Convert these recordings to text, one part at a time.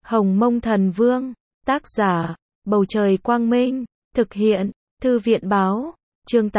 Hồng Mông Thần Vương, tác giả, Bầu Trời Quang Minh, thực hiện, Thư viện Báo, chương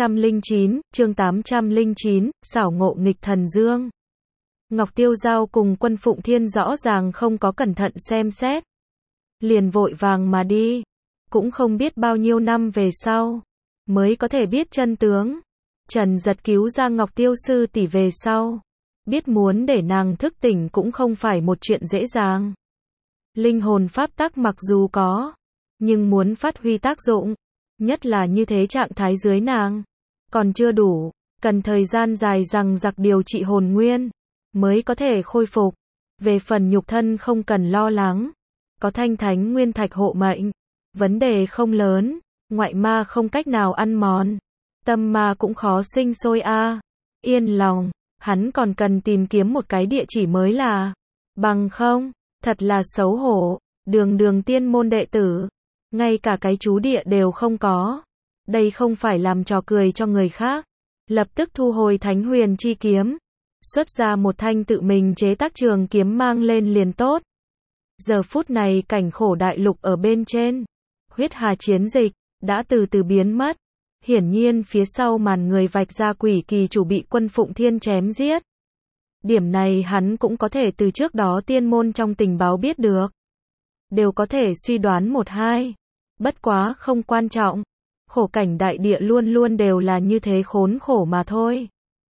809, xảo ngộ nghịch thần dương. Ngọc Tiêu Giao cùng Quân Phụng Thiên rõ ràng không có cẩn thận xem xét. Liền vội vàng mà đi. Cũng không biết bao nhiêu năm về sau, mới có thể biết chân tướng. Trần Giật cứu ra Ngọc Tiêu sư tỷ về sau. Biết muốn để nàng thức tỉnh cũng không phải một chuyện dễ dàng. Linh hồn pháp tắc mặc dù có, nhưng muốn phát huy tác dụng, nhất là như thế trạng thái dưới nàng, còn chưa đủ, cần thời gian dài dằng dặc điều trị hồn nguyên, mới có thể khôi phục. Về phần nhục thân không cần lo lắng, có thanh thánh nguyên thạch hộ mệnh, vấn đề không lớn, ngoại ma không cách nào ăn mòn, tâm ma cũng khó sinh sôi a. Yên lòng, hắn còn cần tìm kiếm một cái địa chỉ mới là, bằng không, thật là xấu hổ, đường tiên môn đệ tử, ngay cả cái chú địa đều không có. Đây không phải làm trò cười cho người khác. Lập tức thu hồi Thánh Huyền chi kiếm, xuất ra một thanh tự mình chế tác trường kiếm mang lên liền tốt. Giờ phút này cảnh khổ đại lục ở bên trên, huyết hà chiến dịch, đã từ từ biến mất. Hiển nhiên phía sau màn người vạch ra quỷ kỳ chủ bị Quân Phụng Thiên chém giết. Điểm này hắn cũng có thể từ trước đó tiên môn trong tình báo biết được. Đều có thể suy đoán một hai. Bất quá không quan trọng. Khổ cảnh đại địa luôn luôn đều là như thế khốn khổ mà thôi.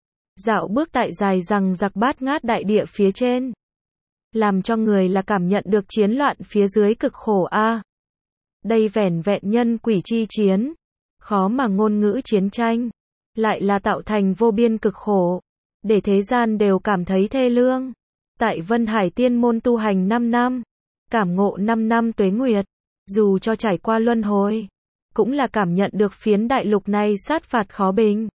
Dạo bước tại dài rằng giặc bát ngát đại địa phía trên. Làm cho người là cảm nhận được chiến loạn phía dưới cực khổ a. Đây vẻn vẹn nhân quỷ chi chiến. Khó mà ngôn ngữ chiến tranh. Lại là tạo thành vô biên cực khổ. Để thế gian đều cảm thấy thê lương. Tại Vân Hải tiên môn tu hành 5 năm. Cảm ngộ 5 năm tuế nguyệt. Dù cho trải qua luân hồi, cũng là cảm nhận được phiến đại lục này sát phạt khó bình.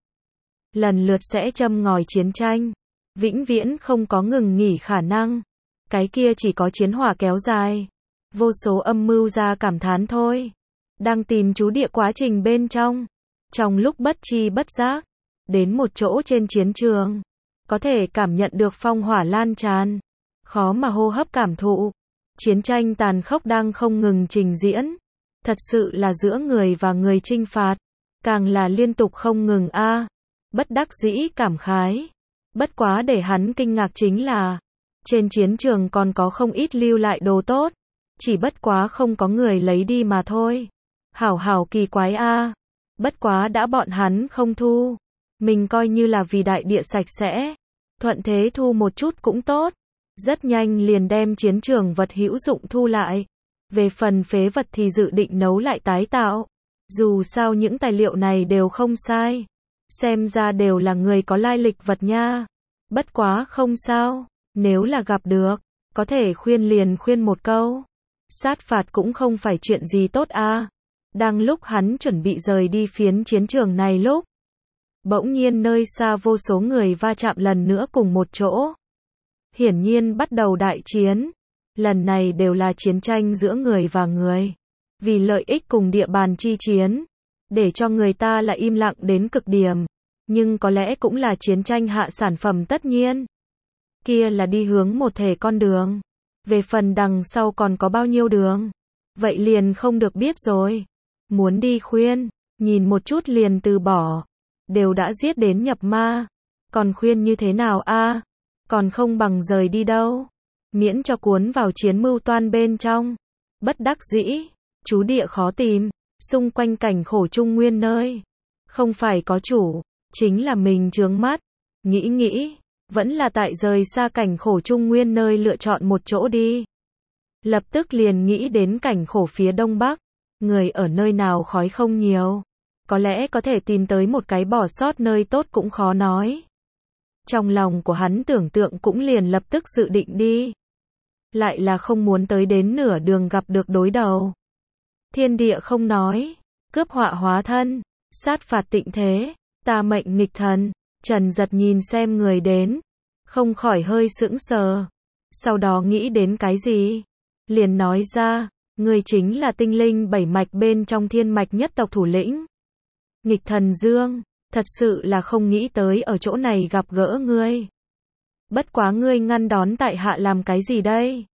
Lần lượt sẽ châm ngòi chiến tranh. Vĩnh viễn không có ngừng nghỉ khả năng. Cái kia chỉ có chiến hỏa kéo dài. Vô số âm mưu ra cảm thán thôi. Đang tìm chú địa quá trình bên trong. Trong lúc bất chi bất giác, đến một chỗ trên chiến trường, có thể cảm nhận được phong hỏa lan tràn. Khó mà hô hấp cảm thụ. Chiến tranh tàn khốc đang không ngừng trình diễn. Thật sự là giữa người và người chinh phạt. Càng là liên tục không ngừng a. Bất đắc dĩ cảm khái. Bất quá để hắn kinh ngạc chính là, trên chiến trường còn có không ít lưu lại đồ tốt. Chỉ bất quá không có người lấy đi mà thôi. Hảo kỳ quái a. Bất quá đã bọn hắn không thu. Mình coi như là vì đại địa sạch sẽ. Thuận thế thu một chút cũng tốt. Rất nhanh liền đem chiến trường vật hữu dụng thu lại. Về phần phế vật thì dự định nấu lại tái tạo. Dù sao những tài liệu này đều không sai. Xem ra đều là người có lai lịch vật nha. Bất quá không sao. Nếu là gặp được, có thể khuyên liền khuyên một câu. Sát phạt cũng không phải chuyện gì tốt a. Đang lúc hắn chuẩn bị rời đi phiến chiến trường này lúc, bỗng nhiên nơi xa vô số người va chạm lần nữa cùng một chỗ. Hiển nhiên bắt đầu đại chiến. Lần này đều là chiến tranh giữa người và người. Vì lợi ích cùng địa bàn chi chiến. Để cho người ta là im lặng đến cực điểm. Nhưng có lẽ cũng là chiến tranh hạ sản phẩm tất nhiên. Kia là đi hướng một thể con đường. Về phần đằng sau còn có bao nhiêu đường. Vậy liền không được biết rồi. Muốn đi khuyên, nhìn một chút liền từ bỏ. Đều đã giết đến nhập ma. Còn khuyên như thế nào a? Còn không bằng rời đi đâu. Miễn cho cuốn vào chiến mưu toan bên trong. Bất đắc dĩ, chú địa khó tìm, xung quanh cảnh khổ trung nguyên nơi. Không phải có chủ, chính là mình chướng mắt. Nghĩ, vẫn là tại rời xa cảnh khổ trung nguyên nơi lựa chọn một chỗ đi. Lập tức liền nghĩ đến cảnh khổ phía đông bắc. Người ở nơi nào khói không nhiều. Có lẽ có thể tìm tới một cái bỏ sót nơi tốt cũng khó nói. Trong lòng của hắn tưởng tượng cũng liền lập tức dự định đi. Lại là không muốn tới đến nửa đường gặp được đối đầu. Thiên địa không nói. Cướp họa hóa thân. Sát phạt tịnh thế. Ta mệnh nghịch thần. Trần Giật nhìn xem người đến. Không khỏi hơi sững sờ. Sau đó nghĩ đến cái gì? Liền nói ra. Người chính là tinh linh 7 mạch bên trong thiên mạch nhất tộc thủ lĩnh. Nghịch thần Dương. Thật sự là không nghĩ tới ở chỗ này gặp gỡ ngươi. Bất quá ngươi ngăn đón tại hạ làm cái gì đây?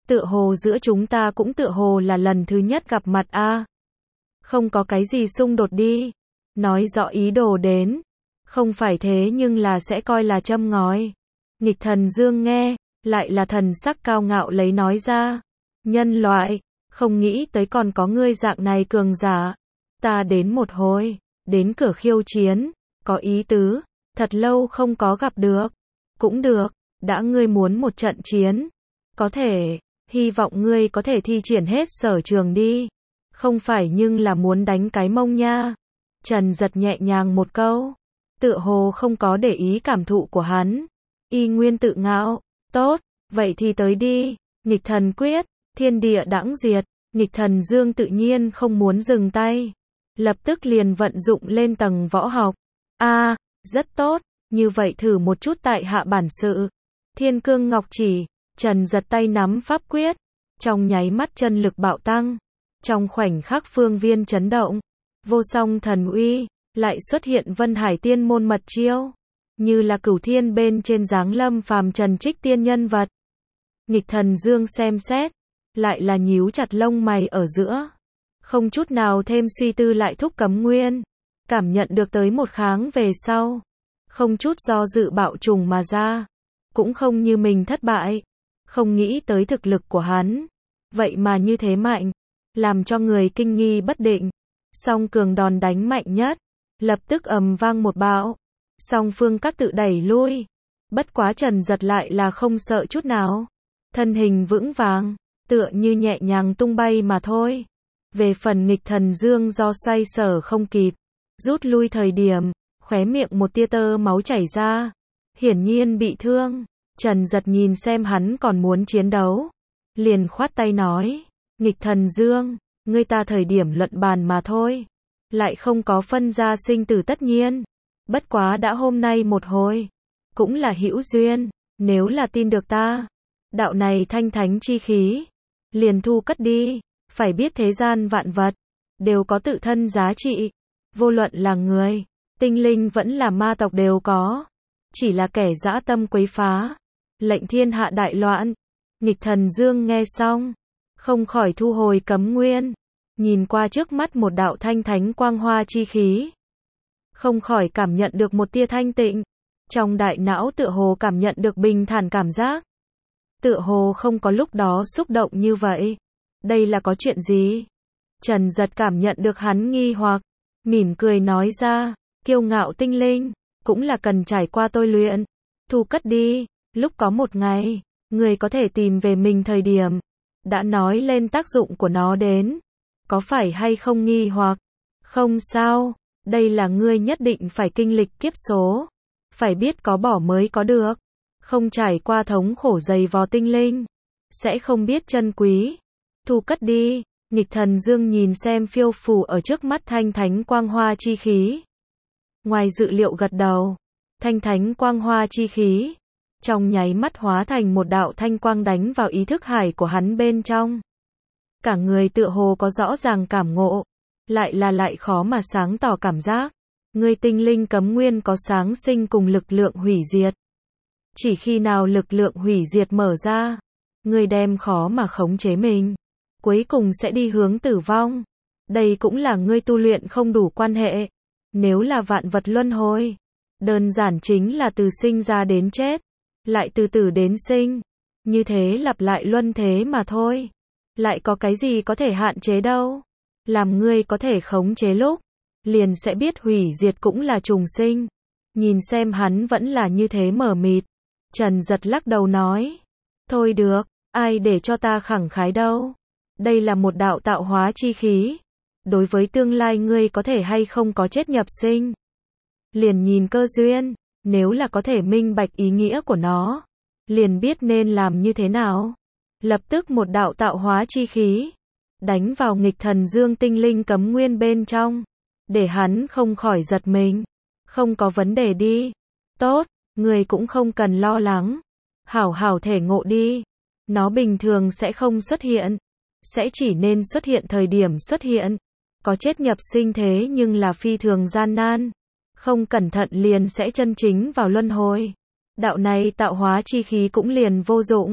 Tựa hồ giữa chúng ta cũng tựa hồ là lần thứ nhất gặp mặt a. Không có cái gì xung đột đi. Nói rõ ý đồ đến. Không phải thế nhưng là sẽ coi là châm ngòi. Nghịch Thần Dương nghe, lại là thần sắc cao ngạo lấy nói ra. Nhân loại, không nghĩ tới còn có ngươi dạng này cường giả. Ta đến một hồi, đến cửa khiêu chiến, có ý tứ, thật lâu không có gặp được. Cũng được, đã ngươi muốn một trận chiến. Có thể, hy vọng ngươi có thể thi triển hết sở trường đi. Không phải nhưng là muốn đánh cái mông nha. Trần Giật nhẹ nhàng một câu. Tựa hồ không có để ý cảm thụ của hắn. Y nguyên tự ngạo. Tốt, vậy thì tới đi. Nghịch thần quyết, thiên địa đãng diệt. Nghịch Thần Dương tự nhiên không muốn dừng tay. Lập tức liền vận dụng lên tầng võ học. Rất tốt, như vậy thử một chút tại hạ bản sự. Thiên Cương Ngọc Chỉ, Trần Giật tay nắm pháp quyết. Trong nháy mắt chân lực bạo tăng. Trong khoảnh khắc phương viên chấn động. Vô song thần uy, lại xuất hiện Vân Hải Tiên môn mật chiêu. Như là cửu thiên bên trên giáng lâm phàm trần trích tiên nhân vật. Nghịch Thần Dương xem xét, lại là nhíu chặt lông mày ở giữa. Không chút nào thêm suy tư lại thúc cấm nguyên. Cảm nhận được tới một kháng về sau. Không chút do dự bạo trùng mà ra. Cũng không như mình thất bại. Không nghĩ tới thực lực của hắn. Vậy mà như thế mạnh. Làm cho người kinh nghi bất định. Song cường đòn đánh mạnh nhất. Lập tức ầm vang một bão. Song phương các tự đẩy lui. Bất quá Trần Giật lại là không sợ chút nào. Thân hình vững vàng. Tựa như nhẹ nhàng tung bay mà thôi. Về phần Nghịch Thần Dương do xoay sở không kịp. Rút lui thời điểm. Khóe miệng một tia tơ máu chảy ra. Hiển nhiên bị thương. Trần Giật nhìn xem hắn còn muốn chiến đấu. Liền khoát tay nói. Nghịch Thần Dương, ngươi ta thời điểm luận bàn mà thôi. Lại không có phân ra sinh tử tất nhiên. Bất quá đã hôm nay một hồi. Cũng là hữu duyên. Nếu là tin được ta. Đạo này thanh thánh chi khí. Liền thu cất đi. Phải biết thế gian vạn vật. Đều có tự thân giá trị. Vô luận là người. Tinh linh vẫn là ma tộc đều có. Chỉ là kẻ dã tâm quấy phá. Lệnh thiên hạ đại loạn. Nghịch Thần Dương nghe xong. Không khỏi thu hồi cấm nguyên. Nhìn qua trước mắt một đạo thanh thánh quang hoa chi khí. Không khỏi cảm nhận được một tia thanh tịnh. Trong đại não tựa hồ cảm nhận được bình thản cảm giác. Tựa hồ không có lúc đó xúc động như vậy. Đây là có chuyện gì? Trần Giật cảm nhận được hắn nghi hoặc. Mỉm cười nói ra. Kiêu ngạo tinh linh. Cũng là cần trải qua tôi luyện. Thu cất đi. Lúc có một ngày. Người có thể tìm về mình thời điểm. Đã nói lên tác dụng của nó đến. Có phải hay không nghi hoặc? Không sao. Đây là ngươi nhất định phải kinh lịch kiếp số. Phải biết có bỏ mới có được. Không trải qua thống khổ dày vò tinh linh. Sẽ không biết trân quý. Thu cất đi. Nghịch Thần Dương nhìn xem phiêu phù ở trước mắt thanh thánh quang hoa chi khí. Ngoài dự liệu gật đầu. Thanh thánh quang hoa chi khí. Trong nháy mắt hóa thành một đạo thanh quang đánh vào ý thức hải của hắn bên trong. Cả người tựa hồ có rõ ràng cảm ngộ. Lại khó mà sáng tỏ cảm giác. Người tinh linh cấm nguyên có sáng sinh cùng lực lượng hủy diệt. Chỉ khi nào lực lượng hủy diệt mở ra. Người đem khó mà khống chế mình. Cuối cùng sẽ đi hướng tử vong. Đây cũng là ngươi tu luyện không đủ quan hệ. Nếu là vạn vật luân hồi. Đơn giản chính là từ sinh ra đến chết. Lại từ tử đến sinh. Như thế lặp lại luân thế mà thôi. Lại có cái gì có thể hạn chế đâu. Làm ngươi có thể khống chế lúc. Liền sẽ biết hủy diệt cũng là trùng sinh. Nhìn xem hắn vẫn là như thế mờ mịt. Trần Giật lắc đầu nói. Thôi được, ai để cho ta khẳng khái đâu. Đây là một đạo tạo hóa chi khí. Đối với tương lai ngươi có thể hay không có chết nhập sinh. Liền nhìn cơ duyên. Nếu là có thể minh bạch ý nghĩa của nó. Liền biết nên làm như thế nào. Lập tức một đạo tạo hóa chi khí. Đánh vào Nghịch Thần Dương tinh linh cấm nguyên bên trong. Để hắn không khỏi giật mình. Không có vấn đề đi. Tốt, người cũng không cần lo lắng. Hảo hảo thể ngộ đi. Nó bình thường sẽ không xuất hiện. Sẽ chỉ nên xuất hiện thời điểm xuất hiện. Có chết nhập sinh thế nhưng là phi thường gian nan. Không cẩn thận liền sẽ chân chính vào luân hồi. Đạo này tạo hóa chi khí cũng liền vô dụng.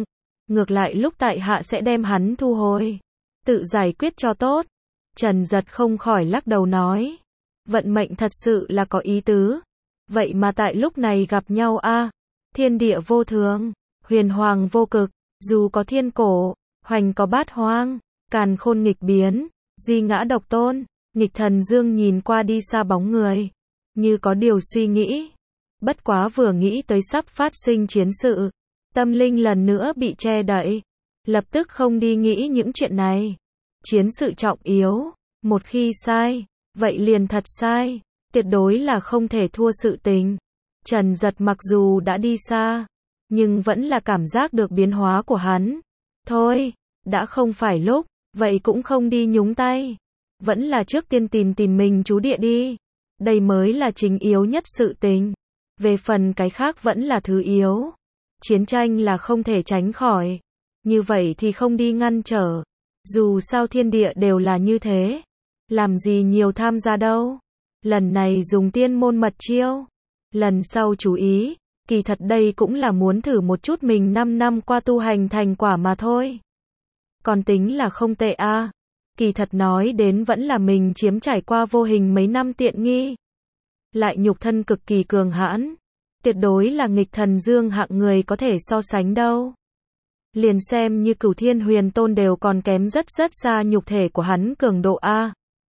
ngược lại lúc tại hạ sẽ đem hắn thu hồi, tự giải quyết cho tốt. Trần Giật không khỏi lắc đầu nói, vận mệnh thật sự là có ý tứ, vậy mà tại lúc này gặp nhau a. Thiên địa vô thường, huyền hoàng vô cực, dù có thiên cổ, hoành có bát hoang, càn khôn nghịch biến, duy ngã độc tôn. Nghịch Thần Dương nhìn qua đi xa bóng người, như có điều suy nghĩ. Bất quá vừa nghĩ tới sắp phát sinh chiến sự, tâm linh lần nữa bị che đậy, lập tức không đi nghĩ những chuyện này. Chiến sự trọng yếu, một khi sai, vậy liền thật sai, tuyệt đối là không thể thua sự tình. Trần Giật mặc dù đã đi xa, nhưng vẫn là cảm giác được biến hóa của hắn. Thôi, đã không phải lúc, vậy cũng không đi nhúng tay. Vẫn là trước tiên tìm mình chú địa đi. Đây mới là chính yếu nhất sự tình. Về phần cái khác vẫn là thứ yếu. Chiến tranh là không thể tránh khỏi. Như vậy thì không đi ngăn trở. Dù sao thiên địa đều là như thế. Làm gì nhiều tham gia đâu. Lần này dùng tiên môn mật chiêu. Lần sau chú ý. Kỳ thật đây cũng là muốn thử một chút mình 5 năm qua tu hành thành quả mà thôi. Còn tính là không tệ a. Kỳ thật nói đến vẫn là mình chiếm trải qua vô hình mấy năm tiện nghi. Lại nhục thân cực kỳ cường hãn. Tuyệt đối là nghịch thần dương hạng người có thể so sánh đâu. Liền xem như Cửu Thiên Huyền Tôn đều còn kém rất xa nhục thể của hắn cường độ A.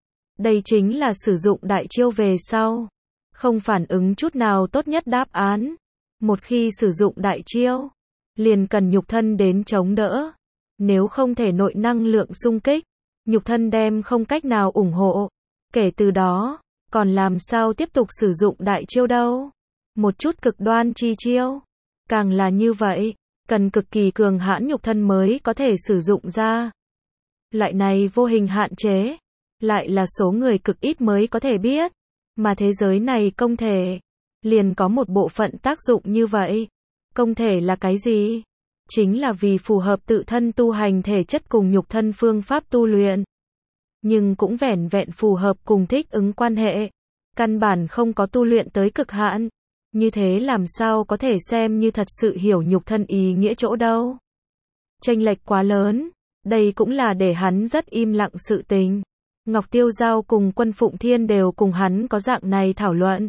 Đây chính là sử dụng đại chiêu về sau. Không phản ứng chút nào tốt nhất đáp án. Một khi sử dụng đại chiêu, liền cần nhục thân đến chống đỡ. Nếu không thể nội năng lượng xung kích, nhục thân đem không cách nào ủng hộ. Kể từ đó, còn làm sao tiếp tục sử dụng đại chiêu đâu. Một chút cực đoan chi chiêu. Càng là như vậy, cần cực kỳ cường hãn nhục thân mới có thể sử dụng ra. Loại này vô hình hạn chế, lại là số người cực ít mới có thể biết. Mà thế giới này công thể, liền có một bộ phận tác dụng như vậy. Công thể là cái gì? Chính là vì phù hợp tự thân tu hành thể chất cùng nhục thân phương pháp tu luyện. Nhưng cũng vẻn vẹn phù hợp cùng thích ứng quan hệ. Căn bản không có tu luyện tới cực hạn. Như thế làm sao có thể xem như thật sự hiểu nhục thân ý nghĩa chỗ đâu. Chênh lệch quá lớn. Đây cũng là để hắn rất im lặng sự tình. Ngọc Tiêu Giao cùng Quân Phụng Thiên đều cùng hắn có dạng này thảo luận.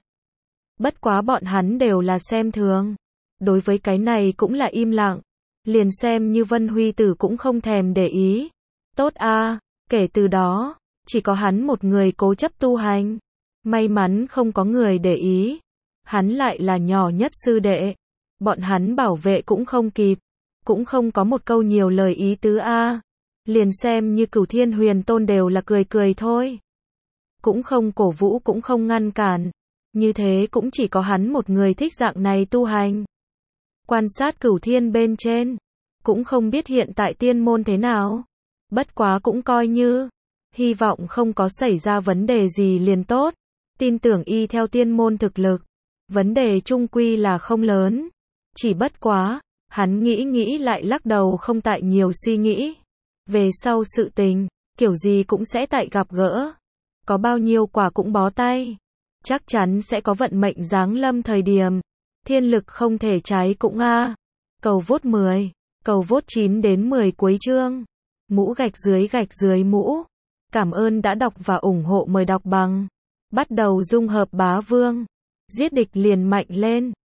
Bất quá bọn hắn đều là xem thường. Đối với cái này cũng là im lặng. Liền xem như Vân Huy Tử cũng không thèm để ý. Tốt a, kể từ đó, chỉ có hắn một người cố chấp tu hành. May mắn không có người để ý. Hắn lại là nhỏ nhất sư đệ. Bọn hắn bảo vệ cũng không kịp. Cũng không có một câu nhiều lời ý tứ a. Liền xem như Cửu Thiên Huyền Tôn đều là cười thôi. Cũng không cổ vũ cũng không ngăn cản. Như thế cũng chỉ có hắn một người thích dạng này tu hành. Quan sát Cửu Thiên bên trên. Cũng không biết hiện tại tiên môn thế nào. Bất quá cũng coi như. Hy vọng không có xảy ra vấn đề gì liền tốt. Tin tưởng y theo tiên môn thực lực. Vấn đề chung quy là không lớn. Chỉ bất quá. Hắn nghĩ lại lắc đầu không tại nhiều suy nghĩ. Về sau sự tình. Kiểu gì cũng sẽ tại gặp gỡ. Có bao nhiêu quả cũng bó tay. Chắc chắn sẽ có vận mệnh giáng lâm thời điểm. Thiên lực không thể trái cũng a. Cầu vốt 10. Cầu vốt 9 đến 10 cuối chương. Mũ gạch dưới mũ. Cảm ơn đã đọc và ủng hộ, mời đọc bằng. Bắt đầu dung hợp bá vương. Giết địch liền mạnh lên.